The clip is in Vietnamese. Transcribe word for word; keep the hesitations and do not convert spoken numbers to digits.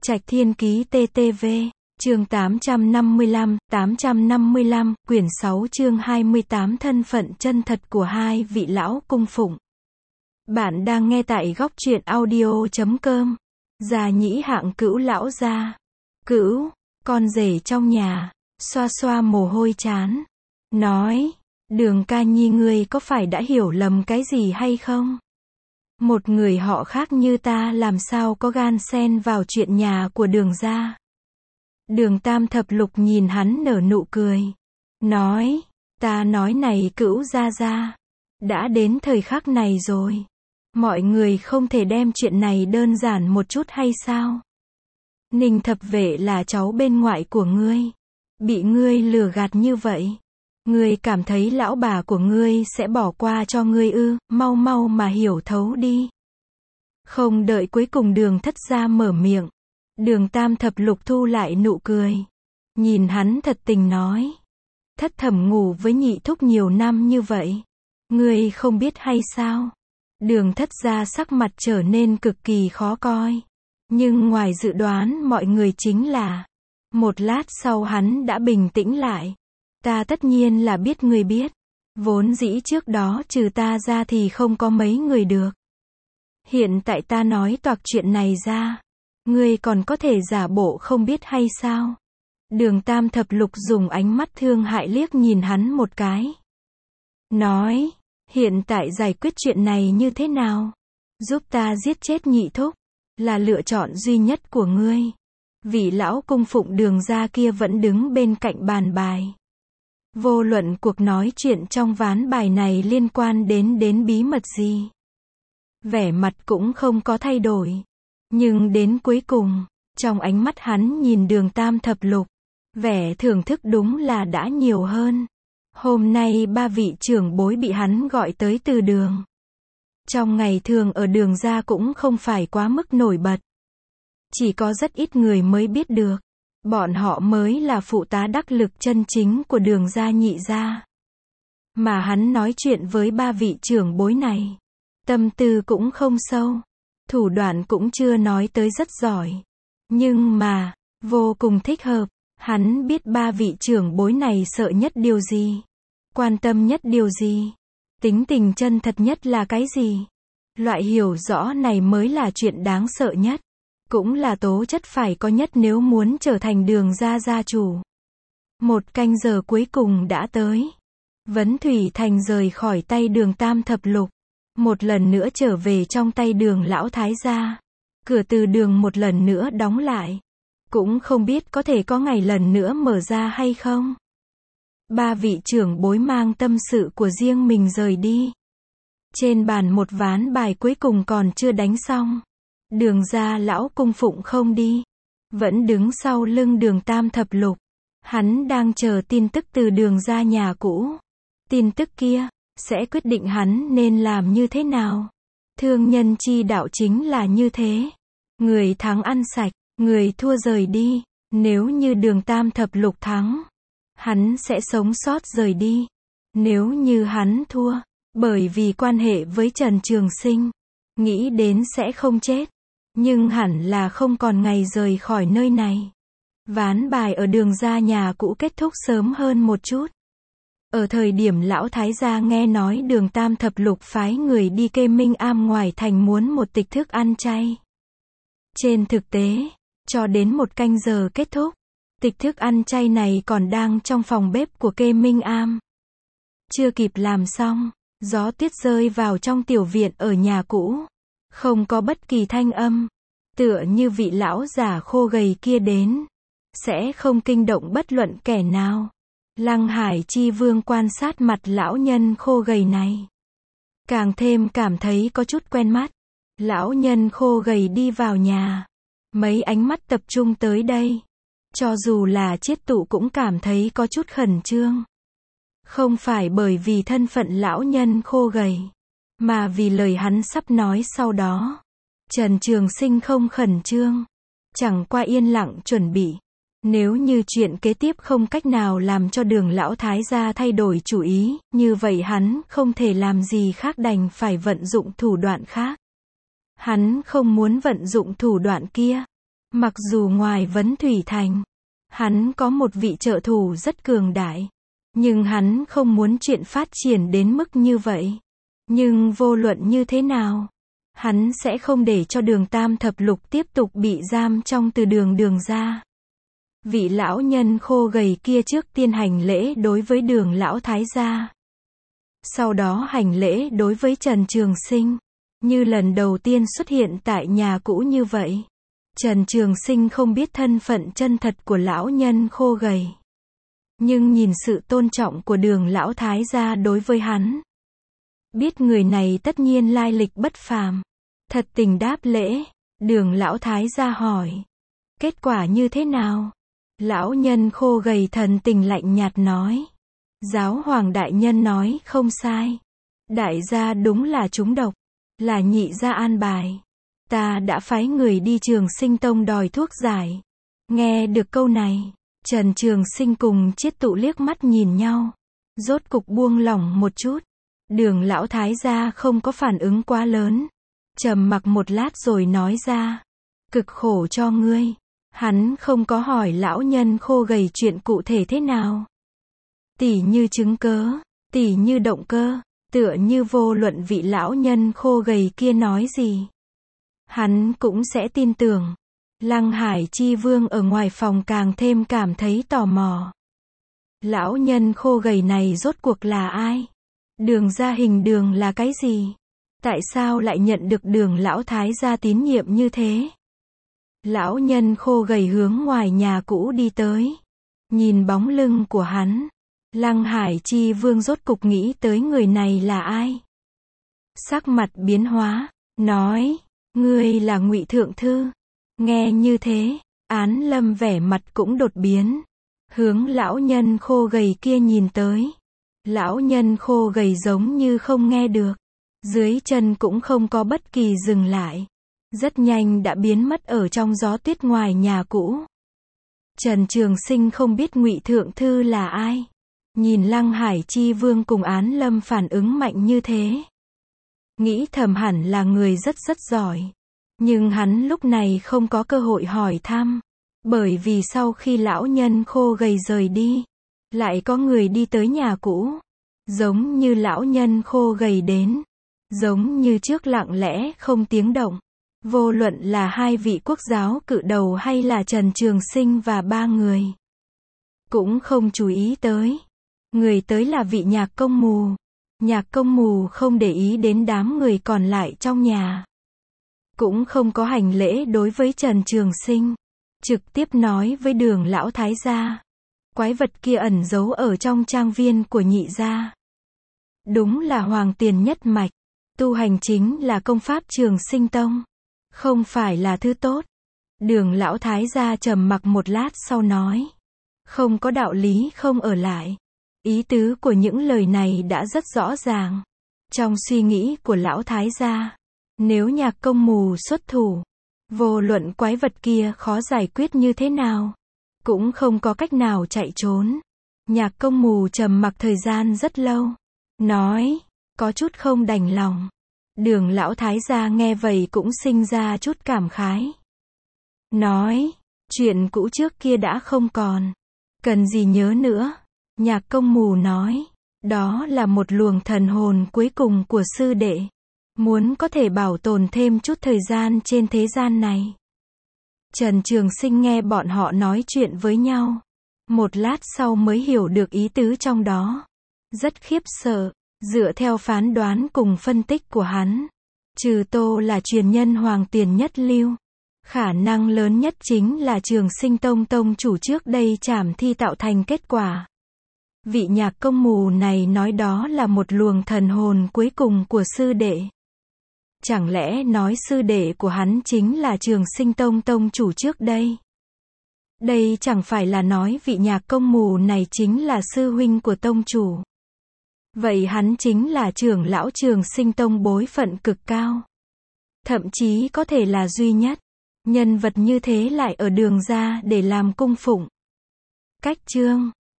Trạch Thiên Ký tê tê vê, chương tám trăm năm mươi lăm, tám trăm năm mươi lăm, quyển sáu chương hai mươi tám thân phận chân thật của hai vị lão cung phụng. Bạn đang nghe tại góc truyện audio chấm com. Già nhĩ hạng cữu lão gia. Cữu, con rể trong nhà, xoa xoa mồ hôi trán. Nói, Đường ca nhi ngươi có phải đã hiểu lầm cái gì hay không? Một người họ khác như ta làm sao có gan xen vào chuyện nhà của Đường gia. Đường Tam Thập Lục nhìn hắn nở nụ cười. Nói, ta nói này cữu gia gia. Đã đến thời khắc này rồi. Mọi người không thể đem chuyện này đơn giản một chút hay sao? Ninh Thập Vệ là cháu bên ngoại của ngươi. Bị ngươi lừa gạt như vậy. Ngươi cảm thấy lão bà của ngươi sẽ bỏ qua cho ngươi ư? Mau mau mà hiểu thấu đi. Không đợi cuối cùng Đường Thất gia mở miệng. Đường Tam Thập Lục thu lại nụ cười. Nhìn hắn thật tình nói. Thất thẩm ngủ với nhị thúc nhiều năm như vậy. Ngươi không biết hay sao? Đường Thất gia sắc mặt trở nên cực kỳ khó coi. Nhưng ngoài dự đoán mọi người chính là. Một lát sau hắn đã bình tĩnh lại. Ta tất nhiên là biết ngươi biết. Vốn dĩ trước đó trừ ta ra thì không có mấy người được. Hiện tại ta nói toạc chuyện này ra. Ngươi còn có thể giả bộ không biết hay sao? Đường Tam Thập Lục dùng ánh mắt thương hại liếc nhìn hắn một cái. Nói, hiện tại giải quyết chuyện này như thế nào? Giúp ta giết chết nhị thúc, là lựa chọn duy nhất của ngươi. Vị lão cung phụng Đường gia kia vẫn đứng bên cạnh bàn bài. Vô luận cuộc nói chuyện trong ván bài này liên quan đến đến bí mật gì. Vẻ mặt cũng không có thay đổi. Nhưng đến cuối cùng, trong ánh mắt hắn nhìn Đường Tam Thập Lục, vẻ thưởng thức đúng là đã nhiều hơn. Hôm nay ba vị trưởng bối bị hắn gọi tới từ Đường. Trong ngày thường ở Đường gia cũng không phải quá mức nổi bật. Chỉ có rất ít người mới biết được. Bọn họ mới là phụ tá đắc lực chân chính của Đường gia nhị gia. Mà hắn nói chuyện với ba vị trưởng bối này. Tâm tư cũng không sâu. Thủ đoạn cũng chưa nói tới rất giỏi. Nhưng mà, vô cùng thích hợp. Hắn biết ba vị trưởng bối này sợ nhất điều gì. Quan tâm nhất điều gì. Tính tình chân thật nhất là cái gì. Loại hiểu rõ này mới là chuyện đáng sợ nhất. Cũng là tố chất phải có nhất nếu muốn trở thành Đường gia gia chủ. Một canh giờ cuối cùng đã tới. Vấn Thủy Thành rời khỏi tay Đường Tam Thập Lục. Một lần nữa trở về trong tay Đường lão thái gia. Cửa từ đường một lần nữa đóng lại. Cũng không biết có thể có ngày lần nữa mở ra hay không. Ba vị trưởng bối mang tâm sự của riêng mình rời đi. Trên bàn một ván bài cuối cùng còn chưa đánh xong. Đường gia lão cung phụng không đi. Vẫn đứng sau lưng Đường Tam Thập Lục. Hắn đang chờ tin tức từ Đường gia nhà cũ. Tin tức kia sẽ quyết định hắn nên làm như thế nào. Thương nhân chi đạo chính là như thế. Người thắng ăn sạch, người thua rời đi. Nếu như Đường Tam Thập Lục thắng, hắn sẽ sống sót rời đi. Nếu như hắn thua, bởi vì quan hệ với Trần Trường Sinh, nghĩ đến sẽ không chết. Nhưng hẳn là không còn ngày rời khỏi nơi này. Ván bài ở Đường gia nhà cũ kết thúc sớm hơn một chút. Ở thời điểm lão thái gia nghe nói Đường Tam Thập Lục phái người đi Kê Minh Am ngoài thành muốn một tịch thức ăn chay. Trên thực tế, cho đến một canh giờ kết thúc, tịch thức ăn chay này còn đang trong phòng bếp của Kê Minh Am. Chưa kịp làm xong, gió tuyết rơi vào trong tiểu viện ở nhà cũ. Không có bất kỳ thanh âm. Tựa như vị lão già khô gầy kia đến. Sẽ không kinh động bất luận kẻ nào. Lăng Hải Chi Vương quan sát mặt lão nhân khô gầy này. Càng thêm cảm thấy có chút quen mắt. Lão nhân khô gầy đi vào nhà. Mấy ánh mắt tập trung tới đây. Cho dù là Chiết Tụ cũng cảm thấy có chút khẩn trương. Không phải bởi vì thân phận lão nhân khô gầy. Mà vì lời hắn sắp nói sau đó. Trần Trường Sinh không khẩn trương. Chẳng qua yên lặng chuẩn bị. Nếu như chuyện kế tiếp không cách nào làm cho Đường lão thái gia thay đổi chủ ý, như vậy hắn không thể làm gì khác đành phải vận dụng thủ đoạn khác. Hắn không muốn vận dụng thủ đoạn kia, Mặc dù ngoài Vấn Thủy Thành, hắn có một vị trợ thủ rất cường đại, nhưng hắn không muốn chuyện phát triển đến mức như vậy. Nhưng vô luận như thế nào, hắn sẽ không để cho Đường Tam Thập Lục tiếp tục bị giam trong từ đường Đường gia. Vị lão nhân khô gầy kia trước tiên hành lễ đối với Đường lão thái gia. Sau đó hành lễ đối với Trần Trường Sinh, như lần đầu tiên xuất hiện tại nhà cũ như vậy. Trần Trường Sinh không biết thân phận chân thật của lão nhân khô gầy, nhưng nhìn sự tôn trọng của Đường lão thái gia đối với hắn, biết người này tất nhiên lai lịch bất phàm, thật tình đáp lễ. Đường lão thái gia hỏi, kết quả như thế nào? Lão nhân khô gầy thần tình lạnh nhạt nói, giáo hoàng đại nhân nói không sai, đại gia đúng là trúng độc, là nhị gia an bài. Ta đã phái người đi Trường Sinh Tông đòi thuốc giải. Nghe được câu này, Trần Trường Sinh cùng Chiết Tụ liếc mắt nhìn nhau, rốt cục buông lỏng một chút. Đường lão thái gia không có phản ứng quá lớn, trầm mặc một lát rồi nói ra, cực khổ cho ngươi. Hắn không có hỏi lão nhân khô gầy chuyện cụ thể thế nào, tỉ như chứng cớ, tỉ như động cơ, tựa như vô luận vị lão nhân khô gầy kia nói gì, hắn cũng sẽ tin tưởng. Lăng Hải Chi Vương ở ngoài phòng càng thêm cảm thấy tò mò. Lão nhân khô gầy này rốt cuộc là ai? Đường gia hình đường là cái gì? Tại sao lại nhận được Đường lão thái gia tín nhiệm như thế? Lão nhân khô gầy hướng ngoài nhà cũ đi tới. Nhìn bóng lưng của hắn, Lăng Hải Chi Vương rốt cục nghĩ tới người này là ai. Sắc mặt biến hóa, nói, ngươi là Ngụy Thượng Thư. Nghe như thế, Án Lâm vẻ mặt cũng đột biến, hướng lão nhân khô gầy kia nhìn tới. Lão nhân khô gầy giống như không nghe được, dưới chân cũng không có bất kỳ dừng lại, rất nhanh đã biến mất ở trong gió tuyết ngoài nhà cũ. Trần Trường Sinh không biết Ngụy Thượng Thư là ai, nhìn Lăng Hải Chi Vương cùng Án Lâm phản ứng mạnh như thế, nghĩ thầm hẳn là người rất rất giỏi. Nhưng hắn lúc này không có cơ hội hỏi thăm, bởi vì sau khi lão nhân khô gầy rời đi, lại có người đi tới nhà cũ, giống như lão nhân khô gầy đến, giống như trước lặng lẽ không tiếng động. Vô luận là hai vị quốc giáo cự đầu hay là Trần Trường Sinh và ba người, cũng không chú ý tới. Người tới là vị Nhạc Công Mù. Nhạc Công Mù không để ý đến đám người còn lại trong nhà, cũng không có hành lễ đối với Trần Trường Sinh, trực tiếp nói với Đường lão thái gia, quái vật kia ẩn giấu ở trong trang viên của nhị gia, đúng là Hoàng Tiền nhất mạch, tu hành chính là công pháp Trường Sinh Tông, không phải là thứ tốt. Đường lão thái gia trầm mặc một lát sau nói, không có đạo lý không ở lại. Ý tứ của những lời này đã rất rõ ràng. Trong suy nghĩ của lão thái gia, nếu Nhạc Công Mù xuất thủ, vô luận quái vật kia khó giải quyết như thế nào, cũng không có cách nào chạy trốn. Nhạc Công Mù trầm mặc thời gian rất lâu, nói, có chút không đành lòng. Đường lão thái gia nghe vậy cũng sinh ra chút cảm khái, nói, chuyện cũ trước kia đã không còn, cần gì nhớ nữa. Nhạc Công Mù nói, đó là một luồng thần hồn cuối cùng của sư đệ, muốn có thể bảo tồn thêm chút thời gian trên thế gian này. Trần Trường Sinh nghe bọn họ nói chuyện với nhau, một lát sau mới hiểu được ý tứ trong đó, rất khiếp sợ. Dựa theo phán đoán cùng phân tích của hắn, trừ Tô là truyền nhân Hoàng Tiền nhất lưu, khả năng lớn nhất chính là Trường Sinh Tông tông chủ trước đây trảm thi tạo thành kết quả. Vị Nhạc Công Mù này nói đó là một luồng thần hồn cuối cùng của sư đệ. Chẳng lẽ nói sư đệ của hắn chính là Trường Sinh Tông tông chủ trước đây? Đây chẳng phải là nói vị Nhạc Công Mù này chính là sư huynh của tông chủ. Vậy hắn chính là trưởng lão Trường Sinh Tông bối phận cực cao, thậm chí có thể là duy nhất. Nhân vật như thế lại ở Đường gia để làm cung phụng. Cách chương